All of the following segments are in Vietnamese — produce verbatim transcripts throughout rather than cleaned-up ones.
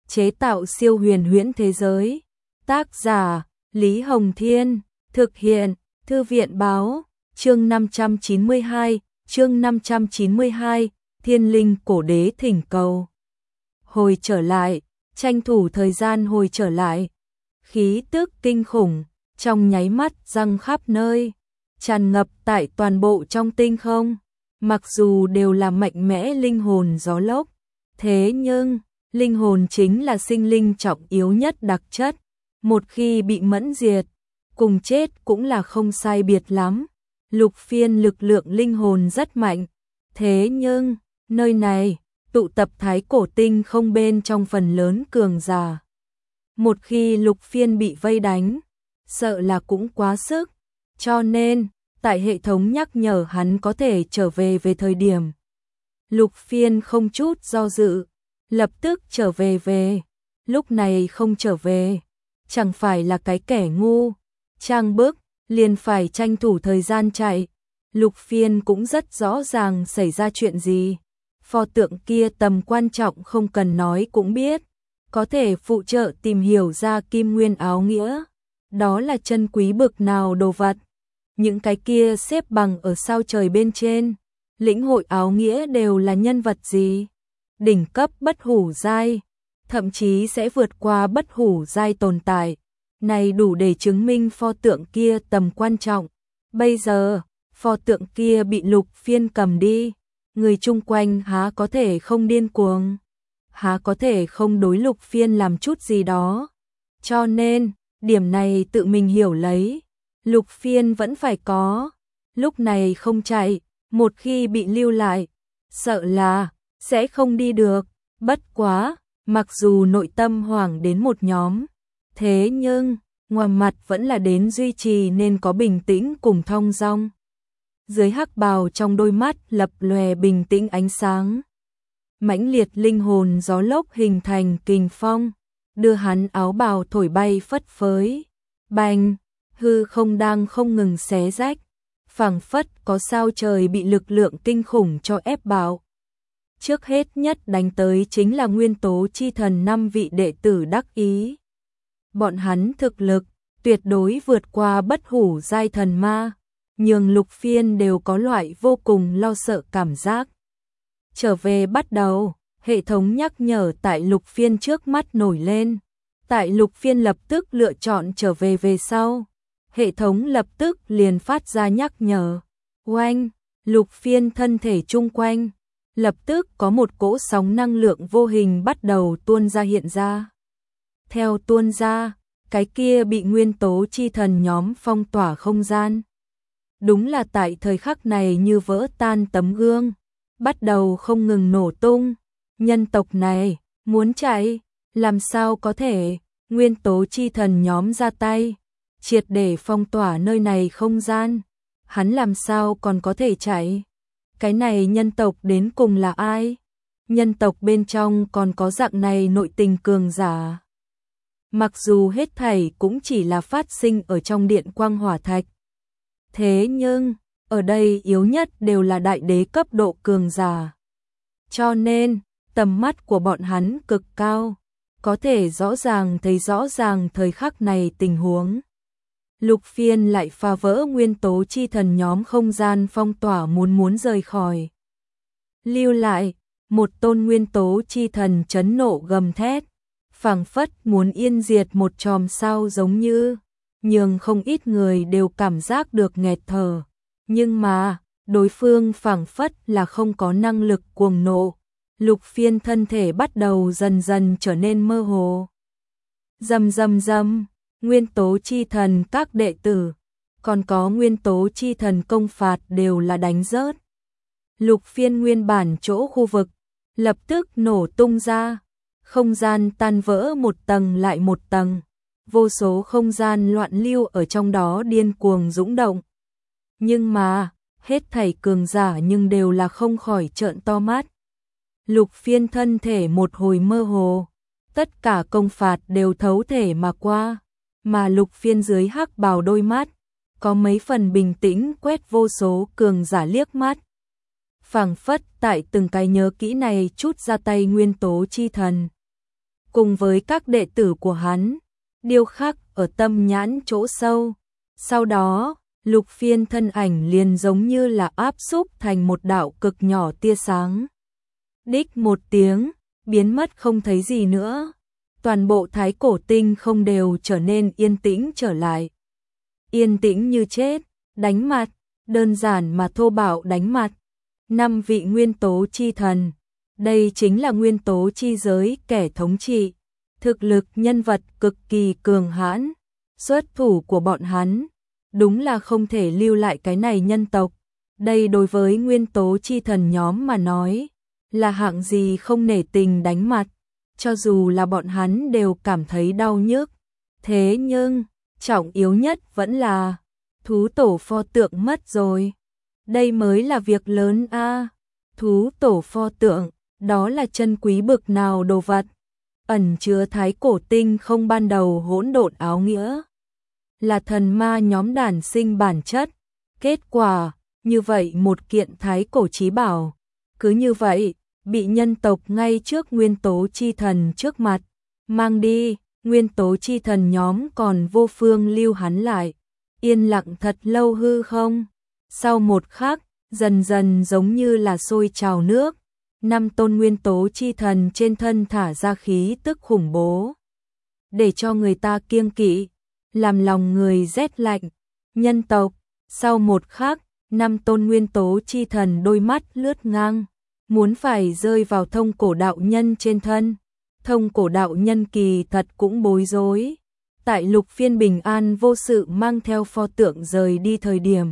chế tạo siêu huyền huyễn thế giới. Tác giả Lý Hồng Thiên, thực hiện Thư viện Báo, chương năm trăm chín mươi hai, chương năm trăm chín mươi hai, Thiên Linh Cổ Đế thỉnh cầu. Hồi trở lại, tranh thủ thời gian hồi trở lại. Khí tức kinh khủng, trong nháy mắt răng khắp nơi, tràn ngập tại toàn bộ trong tinh không. Mặc dù đều là mạnh mẽ linh hồn gió lốc, thế nhưng, linh hồn chính là sinh linh trọng yếu nhất đặc chất. Một khi bị mẫn diệt, cùng chết cũng là không sai biệt lắm. Lục Phiên lực lượng linh hồn rất mạnh, thế nhưng, nơi này, tụ tập thái cổ tinh không bên trong phần lớn cường giả. Một khi Lục Phiên bị vây đánh, sợ là cũng quá sức, cho nên, tại hệ thống nhắc nhở hắn có thể trở về về thời điểm. Lục Phiên không chút do dự, lập tức trở về về, lúc này không trở về, chẳng phải là cái kẻ ngu, trang bức, liền phải tranh thủ thời gian chạy. Lục Phiên cũng rất rõ ràng xảy ra chuyện gì, pho tượng kia tầm quan trọng không cần nói cũng biết, có thể phụ trợ tìm hiểu ra kim nguyên áo nghĩa, đó là chân quý bực nào đồ vật. Những cái kia xếp bằng ở sao trời bên trên, lĩnh hội áo nghĩa đều là nhân vật gì? Đỉnh cấp bất hủ giai, thậm chí sẽ vượt qua bất hủ giai tồn tại. Này đủ để chứng minh pho tượng kia tầm quan trọng. Bây giờ, pho tượng kia bị Lục Phiên cầm đi, người chung quanh há có thể không điên cuồng, há có thể không đối Lục Phiên làm chút gì đó. Cho nên, điểm này tự mình hiểu lấy, Lục Phiên vẫn phải có, lúc này không chạy, một khi bị lưu lại, sợ là sẽ không đi được. Bất quá, mặc dù nội tâm hoảng đến một nhóm, thế nhưng, ngoài mặt vẫn là đến duy trì nên có bình tĩnh cùng thong dong. Dưới hắc bào trong đôi mắt lập lòe bình tĩnh ánh sáng. Mãnh liệt linh hồn gió lốc hình thành kình phong, đưa hắn áo bào thổi bay phất phới. Bành, hư không đang không ngừng xé rách, phảng phất có sao trời bị lực lượng kinh khủng cho ép bạo. Trước hết nhất đánh tới chính là nguyên tố chi thần năm vị đệ tử đắc ý. Bọn hắn thực lực tuyệt đối vượt qua bất hủ giai thần ma, nhường Lục Phiên đều có loại vô cùng lo sợ cảm giác. Trở về bắt đầu, hệ thống nhắc nhở tại Lục Phiên trước mắt nổi lên. Tại Lục Phiên lập tức lựa chọn trở về về sau, hệ thống lập tức liền phát ra nhắc nhở. Oanh, Lục Phiên thân thể chung quanh, lập tức có một cỗ sóng năng lượng vô hình bắt đầu tuôn ra hiện ra. Theo tuôn ra, cái kia bị nguyên tố chi thần nhóm phong tỏa không gian. Đúng là tại thời khắc này như vỡ tan tấm gương, bắt đầu không ngừng nổ tung. Nhân tộc này, muốn chạy, làm sao có thể, nguyên tố chi thần nhóm ra tay, triệt để phong tỏa nơi này không gian. Hắn làm sao còn có thể chạy? Cái này nhân tộc đến cùng là ai? Nhân tộc bên trong còn có dạng này nội tình cường giả. Mặc dù hết thảy cũng chỉ là phát sinh ở trong điện quang hỏa thạch. Thế nhưng, ở đây yếu nhất đều là đại đế cấp độ cường giả. Cho nên, tầm mắt của bọn hắn cực cao, có thể rõ ràng thấy rõ ràng thời khắc này tình huống. Lục Phiên lại phá vỡ nguyên tố chi thần nhóm không gian phong tỏa muốn muốn rời khỏi. Lưu lại, một tôn nguyên tố chi thần chấn nộ gầm thét, phảng phất muốn yên diệt một chòm sao giống như, nhưng không ít người đều cảm giác được nghẹt thở. Nhưng mà, đối phương phảng phất là không có năng lực cuồng nộ. Lục Phiên thân thể bắt đầu dần dần trở nên mơ hồ. Rầm rầm rầm, nguyên tố chi thần các đệ tử, còn có nguyên tố chi thần công phạt đều là đánh rớt. Lục Phiên nguyên bản chỗ khu vực, lập tức nổ tung ra, không gian tan vỡ một tầng lại một tầng, vô số không gian loạn lưu ở trong đó điên cuồng dũng động. Nhưng mà, hết thảy cường giả nhưng đều là không khỏi trợn to mắt. Lục Phiên thân thể một hồi mơ hồ, tất cả công phạt đều thấu thể mà qua, mà Lục Phiên dưới hắc bào đôi mắt, có mấy phần bình tĩnh quét vô số cường giả liếc mắt. Phảng phất tại từng cái nhớ kỹ này chút ra tay nguyên tố chi thần. cùng với các đệ tử của hắn, điêu khắc ở tâm nhãn chỗ sâu. Sau đó, Lục Phiên thân ảnh liền giống như là áp xúc thành một đạo cực nhỏ tia sáng. Đích một tiếng, biến mất không thấy gì nữa. Toàn bộ Thái Cổ Tinh không đều trở nên yên tĩnh trở lại. Yên tĩnh như chết, đánh mặt, đơn giản mà thô bạo đánh mặt. Năm vị nguyên tố chi thần, đây chính là nguyên tố chi giới kẻ thống trị, thực lực nhân vật cực kỳ cường hãn, xuất thủ của bọn hắn, đúng là không thể lưu lại cái này nhân tộc. Đây đối với nguyên tố chi thần nhóm mà nói, là hạng gì không nể tình đánh mặt, cho dù là bọn hắn đều cảm thấy đau nhức. Thế nhưng, trọng yếu nhất vẫn là thú tổ pho tượng mất rồi. Đây mới là việc lớn a. Thú tổ pho tượng, đó là chân quý bực nào đồ vật, ẩn chứa Thái Cổ Tinh không ban đầu hỗn độn áo nghĩa, là thần ma nhóm đản sinh bản chất. Kết quả, như vậy một kiện Thái Cổ chí bảo, cứ như vậy, bị nhân tộc ngay trước nguyên tố chi thần trước mặt, mang đi. Nguyên tố chi thần nhóm còn vô phương lưu hắn lại, yên lặng thật lâu hư không. Sau một khắc, dần dần giống như là sôi trào nước, năm tôn nguyên tố chi thần trên thân thả ra khí tức khủng bố, để cho người ta kiêng kỵ, làm lòng người rét lạnh. Nhân tộc, sau một khắc, năm tôn nguyên tố chi thần đôi mắt lướt ngang, muốn phải rơi vào Thông Cổ đạo nhân trên thân. Thông Cổ đạo nhân kỳ thật cũng bối rối. Tại Lục Phiên bình an vô sự mang theo pho tượng rời đi thời điểm,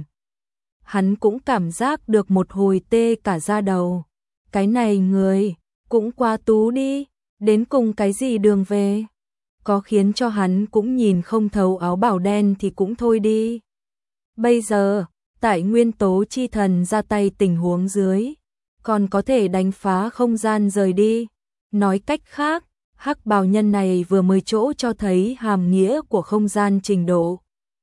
hắn cũng cảm giác được một hồi tê cả da đầu. Cái này người, cũng quá tú đi, đến cùng cái gì đường về. Có khiến cho hắn cũng nhìn không thấu áo bào đen thì cũng thôi đi. Bây giờ, tại nguyên tố chi thần ra tay tình huống dưới, còn có thể đánh phá không gian rời đi. Nói cách khác, hắc bào nhân này vừa mới chỗ cho thấy hàm nghĩa của không gian trình độ.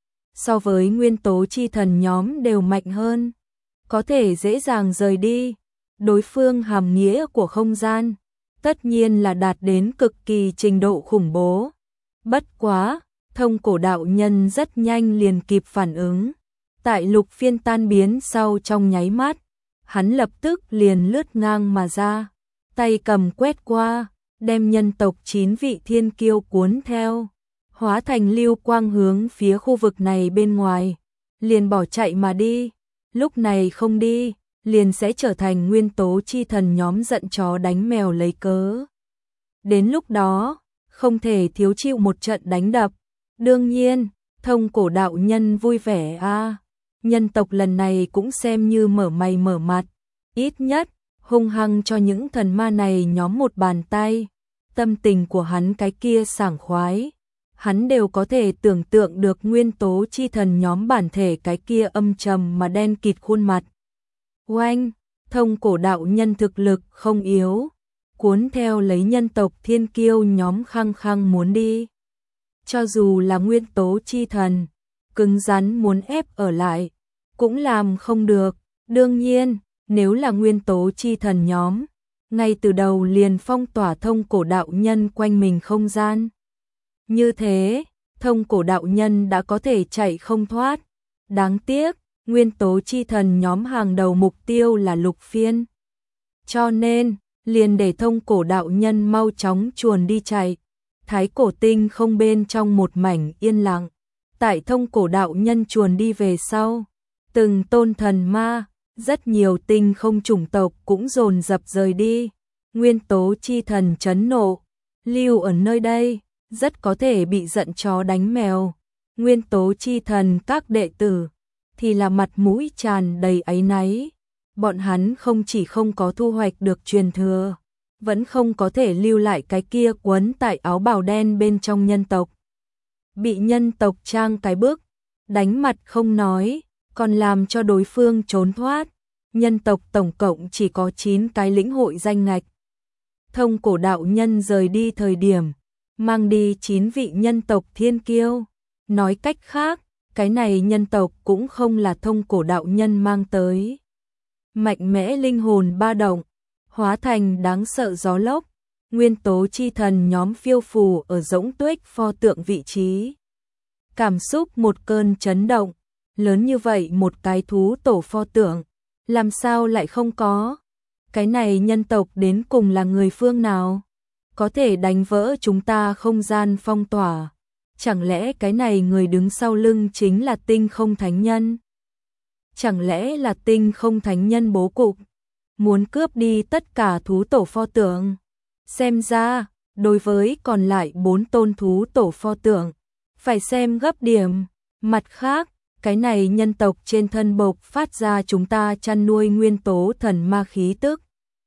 So với nguyên tố chi thần nhóm đều mạnh hơn, có thể dễ dàng rời đi. Đối phương hàm nghĩa của không gian, tất nhiên là đạt đến cực kỳ trình độ khủng bố. Bất quá, Thông Cổ đạo nhân rất nhanh liền kịp phản ứng. Tại Lục Phiên tan biến sau trong nháy mắt, hắn lập tức liền lướt ngang mà ra, tay cầm quét qua, đem nhân tộc chín vị thiên kiêu cuốn theo, hóa thành lưu quang hướng phía khu vực này bên ngoài, liền bỏ chạy mà đi. Lúc này không đi, liền sẽ trở thành nguyên tố chi thần nhóm giận chó đánh mèo lấy cớ. Đến lúc đó, không thể thiếu chịu một trận đánh đập. Đương nhiên, Thông Cổ đạo nhân vui vẻ a, à. Nhân tộc lần này cũng xem như mở mày mở mặt, ít nhất hung hăng cho những thần ma này nhóm một bàn tay. Tâm tình của hắn cái kia sảng khoái, hắn đều có thể tưởng tượng được nguyên tố chi thần nhóm bản thể cái kia âm trầm mà đen kịt khuôn mặt. Oanh, Thông Cổ đạo nhân thực lực không yếu, cuốn theo lấy nhân tộc thiên kiêu nhóm khăng khăng muốn đi. Cho dù là nguyên tố chi thần, cứng rắn muốn ép ở lại, cũng làm không được. Đương nhiên, nếu là nguyên tố chi thần nhóm, ngay từ đầu liền phong tỏa Thông Cổ đạo nhân quanh mình không gian. Như thế, Thông Cổ đạo nhân đã có thể chạy không thoát. Đáng tiếc, nguyên tố chi thần nhóm hàng đầu mục tiêu là Lục Phiên. Cho nên, liền để Thông Cổ đạo nhân mau chóng chuồn đi chạy. Thái Cổ Tinh không bên trong một mảnh yên lặng. Tại Thông Cổ đạo nhân chuồn đi về sau, từng tôn thần ma, rất nhiều tinh không chủng tộc cũng dồn dập rời đi. Nguyên tố chi thần chấn nộ, lưu ở nơi đây, rất có thể bị giận chó đánh mèo. Nguyên tố chi thần các đệ tử, thì là mặt mũi tràn đầy áy náy. Bọn hắn không chỉ không có thu hoạch được truyền thừa, vẫn không có thể lưu lại cái kia quấn tại áo bào đen bên trong nhân tộc. Bị nhân tộc trang cái bức, đánh mặt không nói, còn làm cho đối phương trốn thoát. Nhân tộc tổng cộng chỉ có chín cái lĩnh hội danh ngạch. Thông Cổ đạo nhân rời đi thời điểm, mang đi chín vị nhân tộc thiên kiêu. Nói cách khác, cái này nhân tộc cũng không là Thông Cổ đạo nhân mang tới. Mạnh mẽ linh hồn ba động, hóa thành đáng sợ gió lốc, nguyên tố chi thần nhóm phiêu phù ở Dỗng Tuếch pho tượng vị trí. Cảm xúc một cơn chấn động, lớn như vậy một cái thú tổ pho tượng, làm sao lại không có? Cái này nhân tộc đến cùng là người phương nào? Có thể đánh vỡ chúng ta không gian phong tỏa. Chẳng lẽ cái này người đứng sau lưng chính là Tinh Không Thánh Nhân? Chẳng lẽ là Tinh Không Thánh Nhân bố cục, muốn cướp đi tất cả thú tổ pho tượng? Xem ra, đối với còn lại bốn tôn thú tổ pho tượng, phải xem gấp điểm. Mặt khác, cái này nhân tộc trên thân bộc phát ra chúng ta chăn nuôi nguyên tố thần ma khí tức.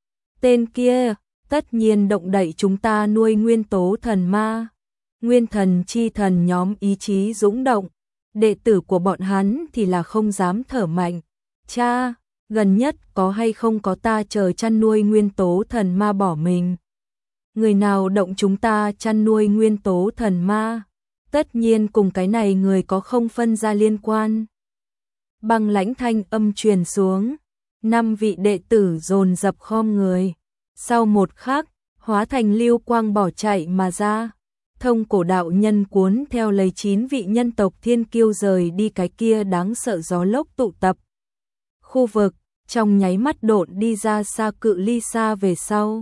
Tên kia, tất nhiên động đậy chúng ta nuôi nguyên tố thần ma. Nguyên thần chi thần nhóm ý chí dũng động, đệ tử của bọn hắn thì là không dám thở mạnh. Cha, gần nhất có hay không có ta chờ chăn nuôi nguyên tố thần ma bỏ mình? Người nào động chúng ta chăn nuôi nguyên tố thần ma? Tất nhiên cùng cái này người có không phân ra liên quan. Băng lãnh thanh âm truyền xuống, năm vị đệ tử dồn dập khom người. Sau một khắc, hóa thành lưu quang bỏ chạy mà ra. Thông cổ đạo nhân cuốn theo lấy chín vị nhân tộc thiên kiêu rời đi cái kia đáng sợ gió lốc tụ tập. Khu vực, trong nháy mắt độn đi ra xa cự ly xa về sau.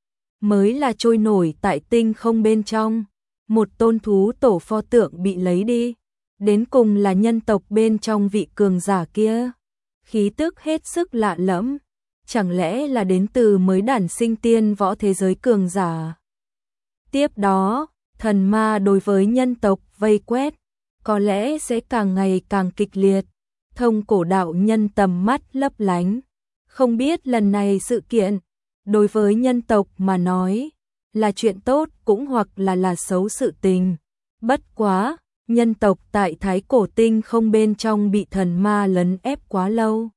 Mới là trôi nổi tại tinh không bên trong. Một tôn thú tổ pho tượng bị lấy đi. Đến cùng là nhân tộc bên trong vị cường giả kia. Khí tức hết sức lạ lẫm. Chẳng lẽ là đến từ mới đản sinh tiên võ thế giới cường giả? Tiếp đó, thần ma đối với nhân tộc vây quét, có lẽ sẽ càng ngày càng kịch liệt. Thông cổ đạo nhân tầm mắt lấp lánh, không biết lần này sự kiện, đối với nhân tộc mà nói, là chuyện tốt cũng hoặc là là xấu sự tình. Bất quá, nhân tộc tại Thái Cổ Tinh không bên trong bị thần ma lấn ép quá lâu.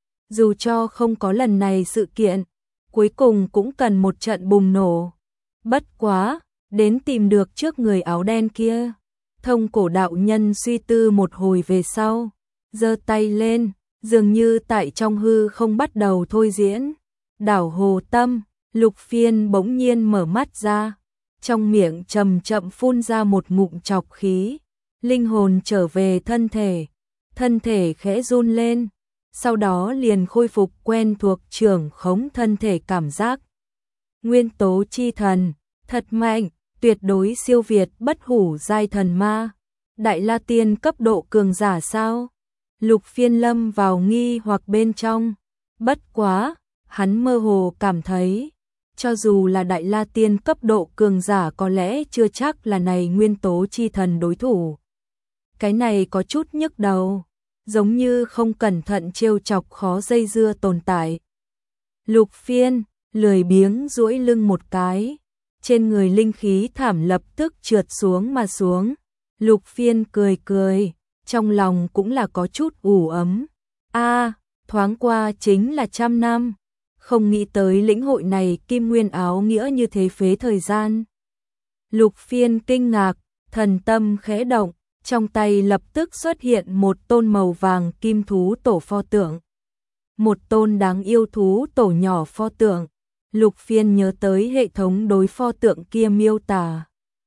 Dù cho không có lần này sự kiện, cuối cùng cũng cần một trận bùng nổ. Bất quá, đến tìm được trước người áo đen kia. Thông cổ đạo nhân suy tư một hồi về sau, giơ tay lên, dường như tại trong hư không bắt đầu thôi diễn. Đảo hồ tâm, Lục Phiên bỗng nhiên mở mắt ra, trong miệng chậm chậm phun ra một ngụm trọc khí, linh hồn trở về thân thể, thân thể khẽ run lên, sau đó liền khôi phục quen thuộc trưởng khống thân thể cảm giác. Nguyên tố chi thần, thật mạnh, tuyệt đối siêu việt bất hủ giai thần ma. Đại La Tiên cấp độ cường giả sao? Lục Phiên lâm vào nghi hoặc bên trong. Bất quá, hắn mơ hồ cảm thấy, cho dù là Đại La Tiên cấp độ cường giả có lẽ chưa chắc là này nguyên tố chi thần đối thủ. Cái này có chút nhức đầu, giống như không cẩn thận trêu chọc khó dây dưa tồn tại. Lục Phiên, lười biếng duỗi lưng một cái, trên người linh khí thảm lập tức trượt xuống mà xuống. Lục Phiên cười cười, trong lòng cũng là có chút ủ ấm. A, à, thoáng qua chính là trăm năm, không nghĩ tới lĩnh hội này kim nguyên áo nghĩa như thế phế thời gian. Lục Phiên kinh ngạc, thần tâm khẽ động, trong tay lập tức xuất hiện một tôn màu vàng kim thú tổ pho tượng. Một tôn đáng yêu thú tổ nhỏ pho tượng. Lục Phiên nhớ tới hệ thống đối pho tượng kia miêu tả.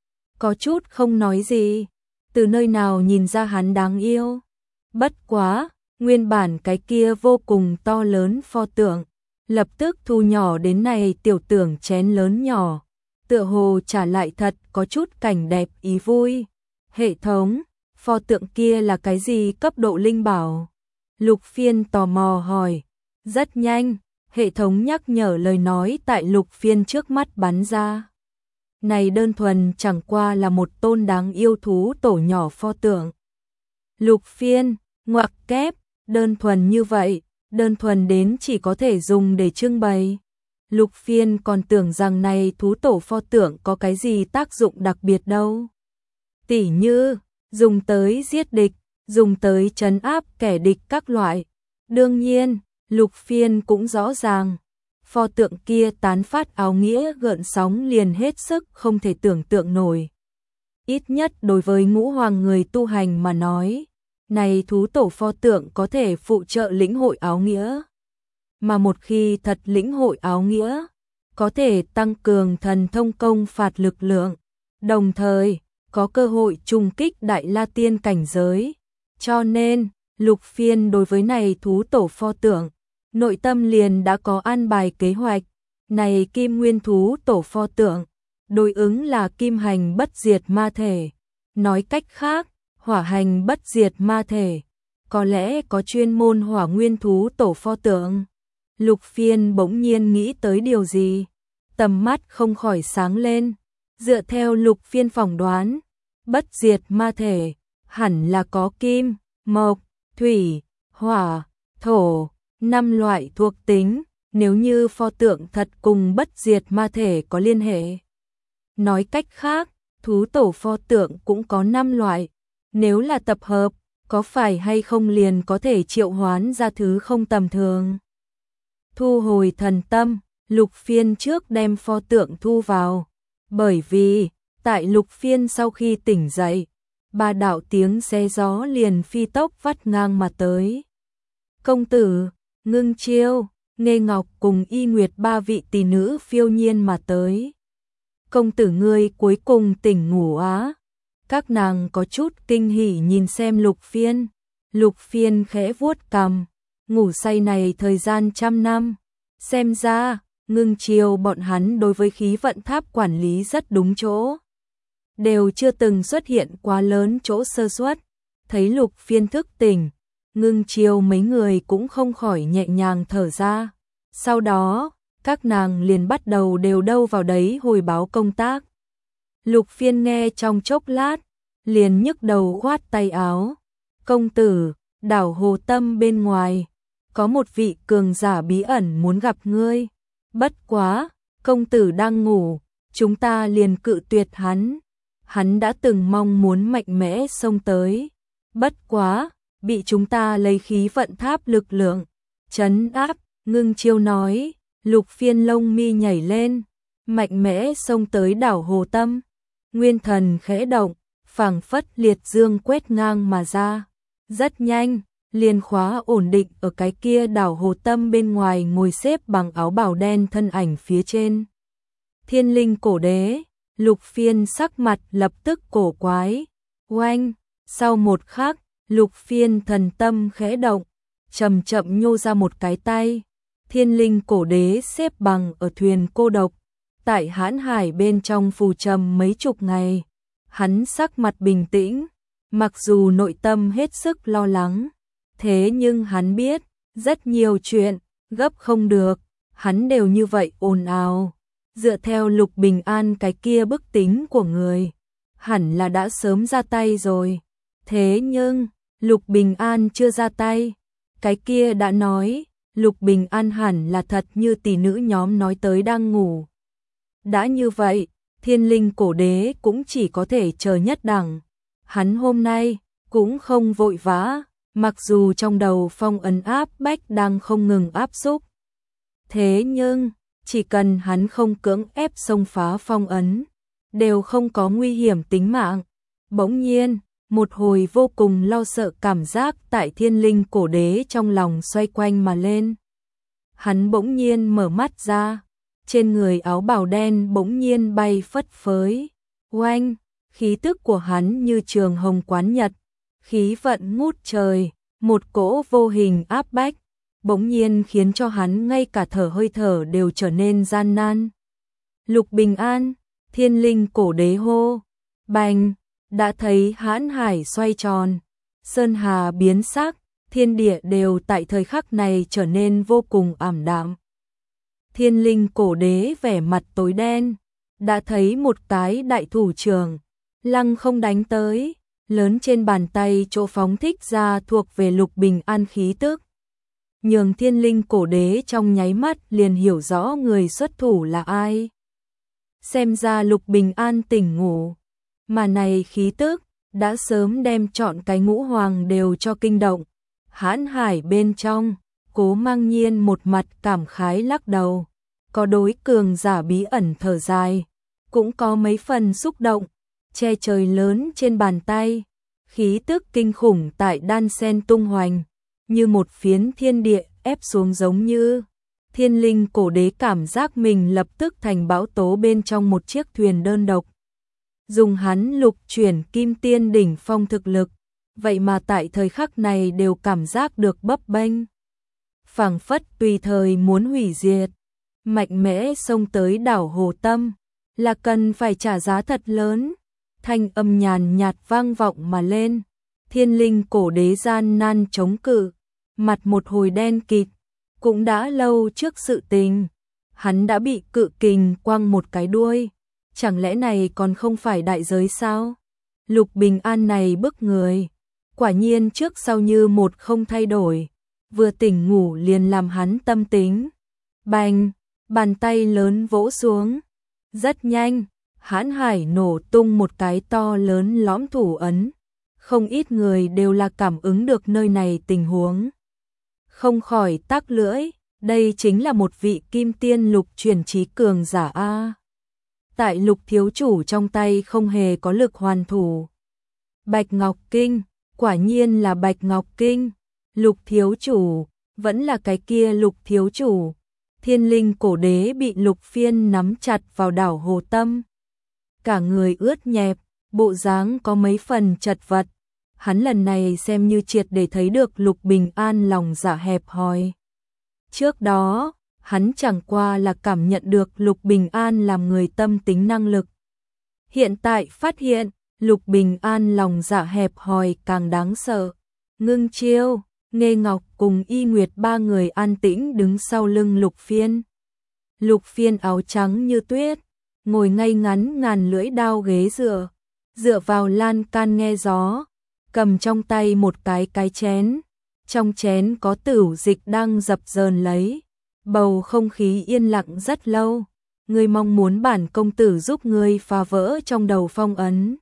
Có chút không nói gì, từ nơi nào nhìn ra hắn đáng yêu. Bất quá, nguyên bản cái kia vô cùng to lớn pho tượng, lập tức thu nhỏ đến này tiểu tưởng chén lớn nhỏ, tựa hồ trả lại thật có chút cảnh đẹp ý vui. Hệ thống, pho tượng kia là cái gì cấp độ linh bảo? Lục Phiên tò mò hỏi. Rất nhanh, hệ thống nhắc nhở lời nói tại Lục Phiên trước mắt bắn ra. Này đơn thuần chẳng qua là một tôn đáng yêu thú tổ nhỏ pho tượng. Lục Phiên, ngoặc kép, đơn thuần như vậy, đơn thuần đến chỉ có thể dùng để trưng bày. Lục Phiên còn tưởng rằng này thú tổ pho tượng có cái gì tác dụng đặc biệt đâu. Tỉ như, dùng tới giết địch, dùng tới trấn áp kẻ địch các loại. Đương nhiên, Lục Phiên cũng rõ ràng, pho tượng kia tán phát áo nghĩa gợn sóng liền hết sức không thể tưởng tượng nổi. Ít nhất đối với ngũ hoàng người tu hành mà nói, này thú tổ pho tượng có thể phụ trợ lĩnh hội áo nghĩa. Mà một khi thật lĩnh hội áo nghĩa, có thể tăng cường thần thông công phạt lực lượng, đồng thời có cơ hội trùng kích Đại La Tiên cảnh giới. Cho nên, Lục Phiên đối với này thú tổ pho tượng, nội tâm liền đã có an bài kế hoạch. Này kim nguyên thú tổ pho tượng, đối ứng là kim hành bất diệt ma thể. Nói cách khác, hỏa hành bất diệt ma thể, có lẽ có chuyên môn hỏa nguyên thú tổ pho tượng. Lục Phiên bỗng nhiên nghĩ tới điều gì, tầm mắt không khỏi sáng lên. Dựa theo Lục Phiên phỏng đoán, bất diệt ma thể hẳn là có kim, mộc, thủy, hỏa, thổ, năm loại thuộc tính. Nếu như pho tượng thật cùng bất diệt ma thể có liên hệ, nói cách khác, thú tổ pho tượng cũng có năm loại. Nếu là tập hợp, có phải hay không liền có thể triệu hoán ra thứ không tầm thường. Thu hồi thần tâm, Lục Phiên trước đem pho tượng thu vào. Bởi vì, tại Lục Phiên sau khi tỉnh dậy, ba đạo tiếng xe gió liền phi tốc vắt ngang mà tới. Công tử, Ngưng Chiêu, Nghê Ngọc cùng Y Nguyệt ba vị tỷ nữ phiêu nhiên mà tới. Công tử ngươi cuối cùng tỉnh ngủ á. Các nàng có chút kinh hỉ nhìn xem Lục Phiên. Lục Phiên khẽ vuốt cằm, ngủ say này thời gian trăm năm. Xem ra, Ngưng Chiêu bọn hắn đối với khí vận tháp quản lý rất đúng chỗ. Đều chưa từng xuất hiện quá lớn chỗ sơ suất. Thấy Lục Phiên thức tỉnh, Ngưng Chiêu mấy người cũng không khỏi nhẹ nhàng thở ra. Sau đó, các nàng liền bắt đầu đều đâu vào đấy hồi báo công tác. Lục Phiên nghe trong chốc lát, liền nhức đầu khoát tay áo. Công tử, đảo Hồ Tâm bên ngoài, có một vị cường giả bí ẩn muốn gặp ngươi. Bất quá, công tử đang ngủ, chúng ta liền cự tuyệt hắn. Hắn đã từng mong muốn mạnh mẽ xông tới. Bất quá, bị chúng ta lấy khí vận tháp lực lượng trấn áp. Ngưng Chiêu nói. Lục Phiên lông mi nhảy lên, mạnh mẽ xông tới đảo Hồ Tâm. Nguyên thần khẽ động, phảng phất liệt dương quét ngang mà ra. Rất nhanh, liền khóa ổn định ở cái kia đảo Hồ Tâm bên ngoài ngồi xếp bằng áo bào đen thân ảnh phía trên. Thiên Linh Cổ Đế, Lục Phiên sắc mặt lập tức cổ quái. Oanh, sau một khắc, Lục Phiên thần tâm khẽ động, chậm chậm nhô ra một cái tay. Thiên Linh Cổ Đế xếp bằng ở thuyền cô độc, tại hãn hải bên trong phù trầm mấy chục ngày. Hắn sắc mặt bình tĩnh, mặc dù nội tâm hết sức lo lắng, thế nhưng hắn biết, rất nhiều chuyện, gấp không được, hắn đều như vậy ồn ào. Dựa theo Lục Bình An cái kia bức tính của người, hẳn là đã sớm ra tay rồi. Thế nhưng, Lục Bình An chưa ra tay, cái kia đã nói, Lục Bình An hẳn là thật như tỷ nữ nhóm nói tới đang ngủ. Đã như vậy, Thiên Linh Cổ Đế cũng chỉ có thể chờ nhất đẳng. Hắn hôm nay cũng không vội vã, mặc dù trong đầu phong ấn áp bách đang không ngừng áp xúc. Thế nhưng, chỉ cần hắn không cưỡng ép xông phá phong ấn, đều không có nguy hiểm tính mạng. Bỗng nhiên, một hồi vô cùng lo sợ cảm giác tại Thiên Linh Cổ Đế trong lòng xoay quanh mà lên. Hắn bỗng nhiên mở mắt ra, trên người áo bào đen bỗng nhiên bay phất phới. Oanh, khí tức của hắn như trường hồng quán nhật, khí vận ngút trời, một cỗ vô hình áp bách, bỗng nhiên khiến cho hắn ngay cả thở hơi thở đều trở nên gian nan. Lục Bình An, Thiên Linh Cổ Đế hô, bành, đã thấy hãn hải xoay tròn, sơn hà biến sắc, thiên địa đều tại thời khắc này trở nên vô cùng ảm đạm. Thiên Linh Cổ Đế vẻ mặt tối đen, đã thấy một cái đại thủ trưởng, lăng không đánh tới, lớn trên bàn tay chỗ phóng thích ra thuộc về Lục Bình An khí tức. Nhường Thiên Linh Cổ Đế trong nháy mắt liền hiểu rõ người xuất thủ là ai. Xem ra Lục Bình An tỉnh ngủ, mà này khí tức đã sớm đem trọn cái ngũ hoàng đều cho kinh động. Hãn hải bên trong, Cố Mang Nhiên một mặt cảm khái lắc đầu, có đối cường giả bí ẩn thở dài, cũng có mấy phần xúc động, che trời lớn trên bàn tay, khí tức kinh khủng tại đan sen tung hoành, như một phiến thiên địa ép xuống giống như Thiên Linh cổ đế cảm giác mình lập tức thành bão tố bên trong một chiếc thuyền đơn độc. Dùng hắn lục chuyển kim tiên đỉnh phong thực lực, vậy mà tại thời khắc này đều cảm giác được bấp bênh. Phảng phất tùy thời muốn hủy diệt, mạnh mẽ xông tới đảo Hồ Tâm, là cần phải trả giá thật lớn. Thanh âm nhàn nhạt vang vọng mà lên, Thiên Linh cổ đế gian nan chống cự, mặt một hồi đen kịt, cũng đã lâu trước sự tình, hắn đã bị cự kình quăng một cái đuôi, chẳng lẽ này còn không phải đại giới sao? Lục Bình An này bức người, quả nhiên trước sau như một không thay đổi, vừa tỉnh ngủ liền làm hắn tâm tính. Bành, bàn tay lớn vỗ xuống, rất nhanh, hãn hải nổ tung một cái to lớn lõm thủ ấn, không ít người đều là cảm ứng được nơi này tình huống. Không khỏi tắc lưỡi, đây chính là một vị kim tiên lục chuyển trí cường giả A. Tại Lục thiếu chủ trong tay không hề có lực hoàn thủ. Bạch Ngọc Kinh, quả nhiên là Bạch Ngọc Kinh. Lục thiếu chủ, vẫn là cái kia Lục thiếu chủ. Thiên Linh cổ đế bị Lục Phiên nắm chặt vào đảo Hồ Tâm. Cả người ướt nhẹp, bộ dáng có mấy phần chật vật. Hắn lần này xem như triệt để thấy được Lục Bình An lòng dạ hẹp hòi. Trước đó, hắn chẳng qua là cảm nhận được Lục Bình An làm người tâm tính năng lực. Hiện tại phát hiện, Lục Bình An lòng dạ hẹp hòi càng đáng sợ. Ngưng Chiêu, Nghê Ngọc cùng Y Nguyệt ba người an tĩnh đứng sau lưng Lục Phiên. Lục Phiên áo trắng như tuyết, ngồi ngay ngắn ngàn lưỡi đao ghế dựa, dựa vào lan can nghe gió, cầm trong tay một cái cái chén. Trong chén có tửu dịch đang dập dờn lấy. Bầu không khí yên lặng rất lâu. Ngươi mong muốn bản công tử giúp ngươi phá vỡ trong đầu phong ấn.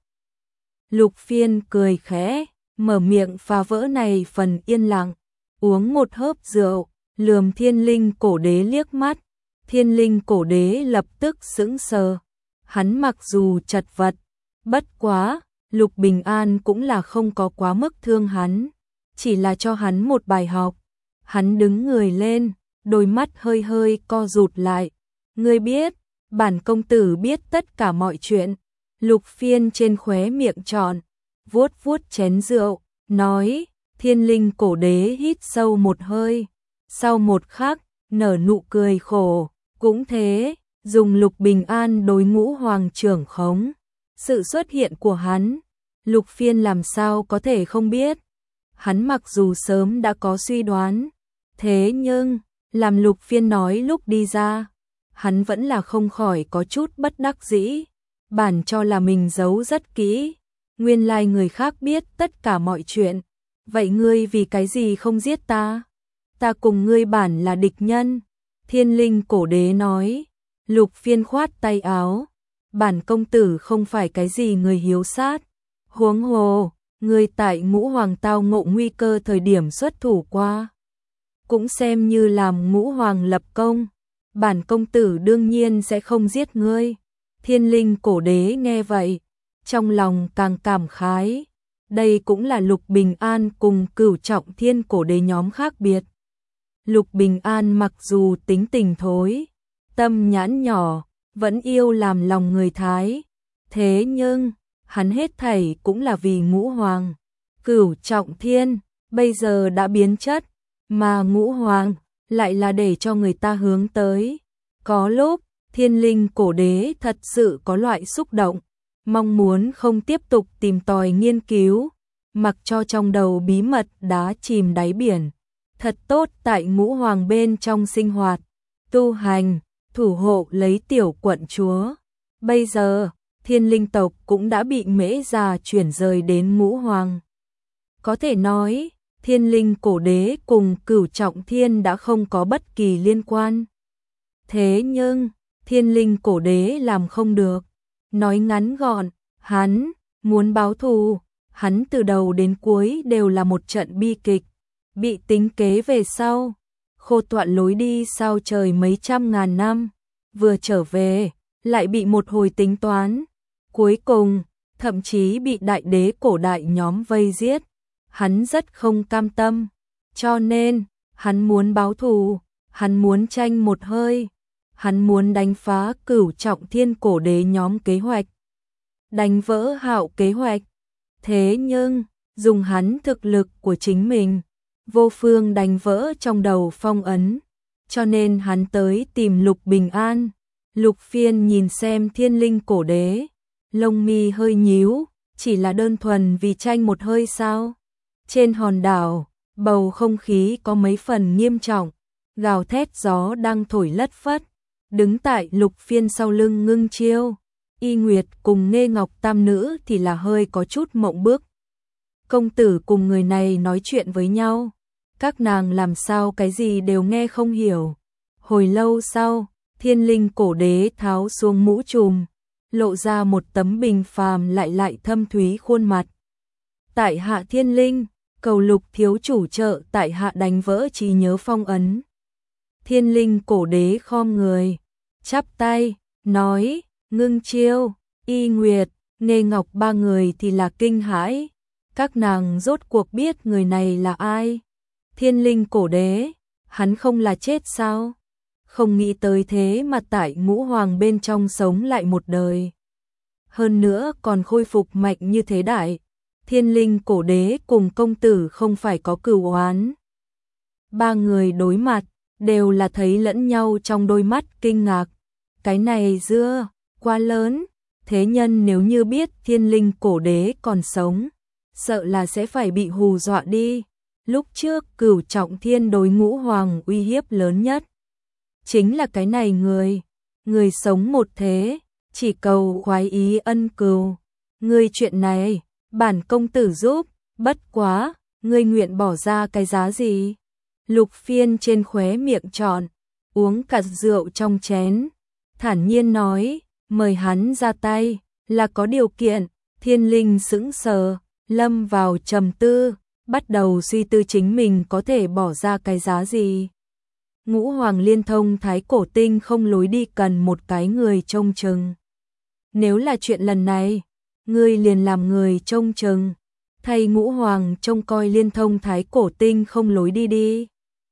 Lục Phiên cười khẽ, mở miệng phá vỡ này phần yên lặng, uống một hớp rượu, lườm Thiên Linh cổ đế liếc mắt. Thiên Linh cổ đế lập tức sững sờ. Hắn mặc dù chật vật, bất quá, Lục Bình An cũng là không có quá mức thương hắn, chỉ là cho hắn một bài học. Hắn đứng người lên, đôi mắt hơi hơi co rụt lại. Ngươi biết, bản công tử biết tất cả mọi chuyện. Lục Phiên trên khóe miệng tròn, vuốt vuốt chén rượu, nói. Thiên Linh cổ đế hít sâu một hơi, sau một khắc, nở nụ cười khổ. Cũng thế, dùng Lục Bình An đối ngũ hoàng trưởng khống. Sự xuất hiện của hắn, Lục Phiên làm sao có thể không biết. Hắn mặc dù sớm đã có suy đoán, thế nhưng, làm Lục Phiên nói lúc đi ra, hắn vẫn là không khỏi có chút bất đắc dĩ. Bản cho là mình giấu rất kỹ, nguyên lai người khác biết tất cả mọi chuyện. Vậy ngươi vì cái gì không giết ta? Ta cùng ngươi bản là địch nhân. Thiên Linh cổ đế nói. Lục Phiên khoát tay áo. Bản công tử không phải cái gì người hiếu sát. Huống hồ, ngươi tại ngũ hoàng tao ngộ nguy cơ thời điểm xuất thủ qua. Cũng xem như làm ngũ hoàng lập công. Bản công tử đương nhiên sẽ không giết ngươi. Thiên Linh cổ đế nghe vậy, trong lòng càng cảm khái. Đây cũng là Lục Bình An cùng Cửu Trọng Thiên cổ đế nhóm khác biệt. Lục Bình An mặc dù tính tình thối, tâm nhãn nhỏ, vẫn yêu làm lòng người Thái. Thế nhưng, hắn hết thảy cũng là vì ngũ hoàng. Cửu Trọng Thiên, bây giờ đã biến chất, mà ngũ hoàng, lại là để cho người ta hướng tới. Có lúc, Thiên Linh cổ đế thật sự có loại xúc động, mong muốn không tiếp tục tìm tòi nghiên cứu, mặc cho trong đầu bí mật đá chìm đáy biển. Thật tốt tại ngũ hoàng bên trong sinh hoạt, tu hành, thủ hộ lấy tiểu quận chúa. Bây giờ, Thiên Linh tộc cũng đã bị Mễ Già chuyển rời đến ngũ hoàng. Có thể nói, Thiên Linh cổ đế cùng Cửu Trọng Thiên đã không có bất kỳ liên quan. Thế nhưng, Thiên Linh cổ đế làm không được. Nói ngắn gọn, hắn muốn báo thù, hắn từ đầu đến cuối đều là một trận bi kịch, bị tính kế về sau, khô toạn lối đi sau trời mấy trăm ngàn năm, vừa trở về, lại bị một hồi tính toán, cuối cùng, thậm chí bị đại đế cổ đại nhóm vây giết, hắn rất không cam tâm, cho nên, hắn muốn báo thù, Hắn muốn tranh một hơi, hắn muốn đánh phá Cửu Trọng Thiên cổ đế nhóm kế hoạch, đánh vỡ Hạo kế hoạch. Thế nhưng, dùng hắn thực lực của chính mình, vô phương đánh vỡ trong đầu phong ấn, cho nên hắn tới tìm Lục Bình An. Lục Phiên nhìn xem Thiên Linh cổ đế, lông mi hơi nhíu, chỉ là đơn thuần vì tranh một hơi sao? Trên hòn đảo, bầu không khí có mấy phần nghiêm trọng, gào thét gió đang thổi lất phất. Đứng tại Lục Phiên sau lưng Ngưng Chiêu, Y Nguyệt cùng Nghê Ngọc tam nữ thì là hơi có chút mộng bức. Công tử cùng người này nói chuyện với nhau, các nàng làm sao cái gì đều nghe không hiểu. Hồi lâu sau, Thiên Linh cổ đế tháo xuống mũ trùm, lộ ra một tấm bình phàm lại lại thâm thúy khuôn mặt. Tại hạ Thiên Linh, cầu Lục thiếu chủ trợ tại hạ đánh vỡ trí nhớ phong ấn. Thiên Linh cổ đế khom người, chắp tay, nói, Ngưng Chiêu, Y Nguyệt, Nghê Ngọc ba người thì là kinh hãi. Các nàng rốt cuộc biết người này là ai? Thiên Linh cổ đế, hắn không là chết sao? Không nghĩ tới thế mà tại Ngũ Hoàng bên trong sống lại một đời. Hơn nữa còn khôi phục mạnh như thế đại. Thiên Linh cổ đế cùng công tử không phải có cừu oán. Ba người đối mặt, đều là thấy lẫn nhau trong đôi mắt kinh ngạc. Cái này dưa, quá lớn. Thế nhân nếu như biết Thiên Linh cổ đế còn sống, sợ là sẽ phải bị hù dọa đi. Lúc trước Cửu Trọng Thiên đối Ngũ Hoàng uy hiếp lớn nhất chính là cái này người. Người sống một thế, chỉ cầu khoái ý ân cừu. Người chuyện này, bản công tử giúp, bất quá, ngươi nguyện bỏ ra cái giá gì? Lục Phiên trên khóe miệng tròn, uống cạn rượu trong chén, thản nhiên nói, mời hắn ra tay, là có điều kiện. Thiên Linh sững sờ, lâm vào trầm tư, bắt đầu suy tư chính mình có thể bỏ ra cái giá gì. Ngũ Hoàng liên thông Thái Cổ Tinh không lối đi cần một cái người trông chừng. Nếu là chuyện lần này, ngươi liền làm người trông chừng, thay Ngũ Hoàng trông coi liên thông Thái Cổ Tinh không lối đi đi.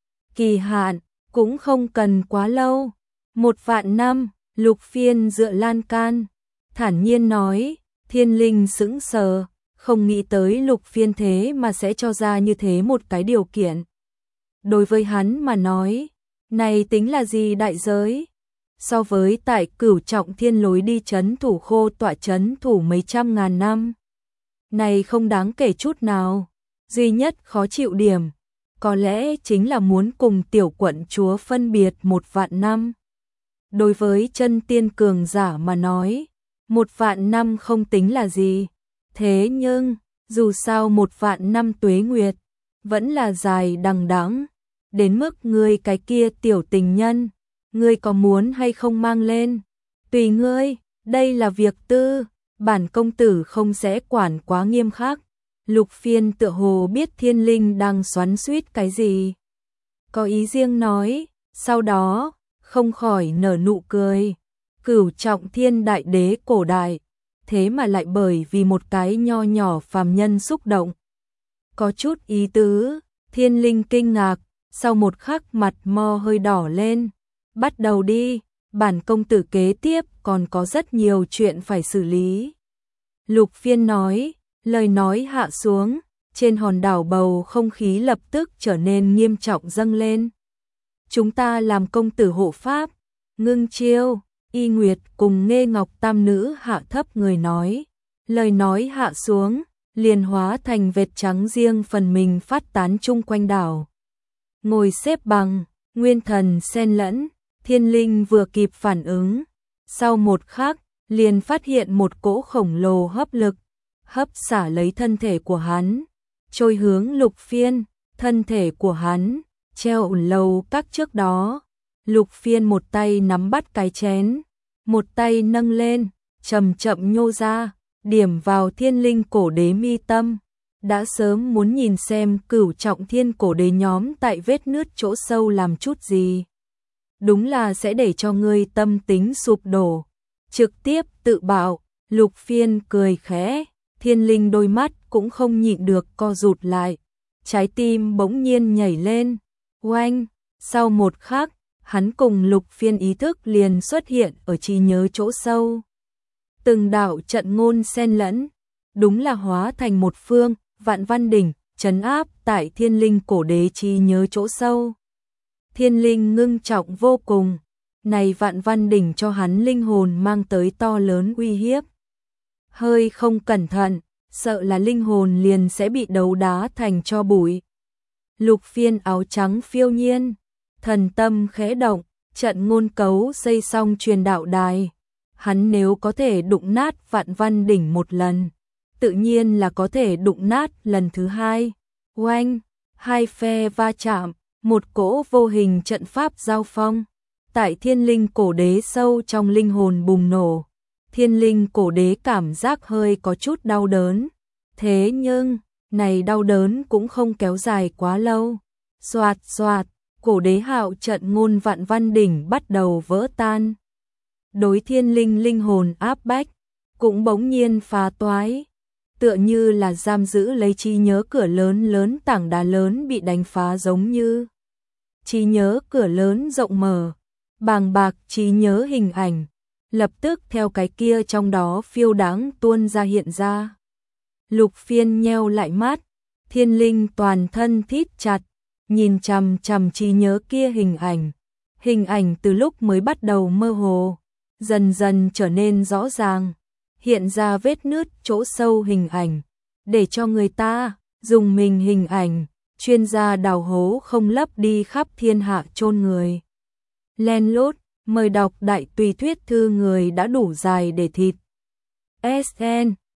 Kỳ hạn, cũng không cần quá lâu, một vạn năm. Lục Phiên dựa lan can, thản nhiên nói. Thiên Linh sững sờ, không nghĩ tới Lục Phiên thế mà sẽ cho ra như thế một cái điều kiện. Đối với hắn mà nói, này tính là gì đại giới? So với tại Cửu Trọng Thiên lối đi trấn thủ khô tọa trấn thủ mấy trăm ngàn năm, này không đáng kể chút nào. Duy nhất khó chịu điểm, có lẽ chính là muốn cùng tiểu quận chúa phân biệt một vạn năm. Đối với chân tiên cường giả mà nói, một vạn năm không tính là gì. Thế nhưng, dù sao một vạn năm tuế nguyệt, vẫn là dài đằng đẵng. Đến mức ngươi cái kia tiểu tình nhân, ngươi có muốn hay không mang lên? Tùy ngươi, đây là việc tư, bản công tử không sẽ quản quá nghiêm khắc. Lục Phiên tựa hồ biết Thiên Linh đang xoắn xuýt cái gì, có ý riêng nói, sau đó không khỏi nở nụ cười. Cửu Trọng Thiên đại đế cổ đại, thế mà lại bởi vì một cái nho nhỏ phàm nhân xúc động. Có chút ý tứ. Thiên Linh kinh ngạc, sau một khắc mặt mo hơi đỏ lên. Bắt đầu đi, bản công tử kế tiếp còn có rất nhiều chuyện phải xử lý. Lục Phiên nói, lời nói hạ xuống, trên hòn đảo bầu không khí lập tức trở nên nghiêm trọng dâng lên. Chúng ta làm công tử hộ pháp. Ngưng Chiêu, Y Nguyệt cùng Nghê Ngọc tam nữ hạ thấp người nói. Lời nói hạ xuống, liền hóa thành vệt trắng riêng phần mình phát tán chung quanh đảo. Ngồi xếp bằng, nguyên thần xen lẫn, Thiên Linh vừa kịp phản ứng. Sau một khắc, liền phát hiện một cỗ khổng lồ hấp lực, hấp xả lấy thân thể của hắn, trôi hướng Lục Phiên. Thân thể của hắn treo lầu các trước đó. Lục Phiên một tay nắm bắt cái chén, một tay nâng lên, chậm chậm nhô ra, điểm vào Thiên Linh cổ đế mi tâm. Đã sớm muốn nhìn xem Cửu Trọng Thiên cổ đế nhóm tại vết nứt chỗ sâu làm chút gì. Đúng là sẽ để cho ngươi tâm tính sụp đổ, trực tiếp tự bạo. Lục Phiên cười khẽ, Thiên Linh đôi mắt cũng không nhịn được co rụt lại, trái tim bỗng nhiên nhảy lên. Oanh, Sau một khắc, hắn cùng Lục Phiên ý thức liền xuất hiện ở trí nhớ chỗ sâu. Từng đạo trận ngôn xen lẫn, đúng là hóa thành một phương, Vạn Văn Đỉnh, trấn áp tại Thiên Linh cổ đế trí nhớ chỗ sâu. Thiên Linh ngưng trọng vô cùng, này Vạn Văn Đỉnh cho hắn linh hồn mang tới to lớn uy hiếp. Hơi không cẩn thận, sợ là linh hồn liền sẽ bị đấu đá thành tro bụi. Lục Phiên áo trắng phiêu nhiên, thần tâm khẽ động, trận ngôn cấu xây xong truyền đạo đài. Hắn nếu có thể đụng nát Vạn Văn Đỉnh một lần, tự nhiên là có thể đụng nát lần thứ hai. Oanh, hai phe va chạm, một cỗ vô hình trận pháp giao phong. Tại Thiên Linh cổ đế sâu trong linh hồn bùng nổ. Thiên Linh cổ đế cảm giác hơi có chút đau đớn. Thế nhưng, này đau đớn cũng không kéo dài quá lâu. Xoạt xoạt, cổ đế hạo trận ngôn Vạn Văn Đỉnh bắt đầu vỡ tan. Đối Thiên Linh linh hồn áp bách, cũng bỗng nhiên phá toái. Tựa như là giam giữ lấy trí nhớ cửa lớn lớn tảng đá lớn bị đánh phá giống như. Trí nhớ cửa lớn rộng mở, bàng bạc trí nhớ hình ảnh, lập tức theo cái kia trong đó phiêu đáng tuôn ra hiện ra. Lục Phiên nheo lại mắt, Thiên Linh toàn thân thít chặt, nhìn chằm chằm trí nhớ kia hình ảnh. Hình ảnh từ lúc mới bắt đầu mơ hồ, dần dần trở nên rõ ràng, hiện ra vết nứt chỗ sâu hình ảnh, để cho người ta dùng mình hình ảnh, chuyên gia đào hố không lấp đi khắp thiên hạ chôn người. Len lút, mời đọc đại tùy thuyết thư người đã đủ dài để thịt. ét en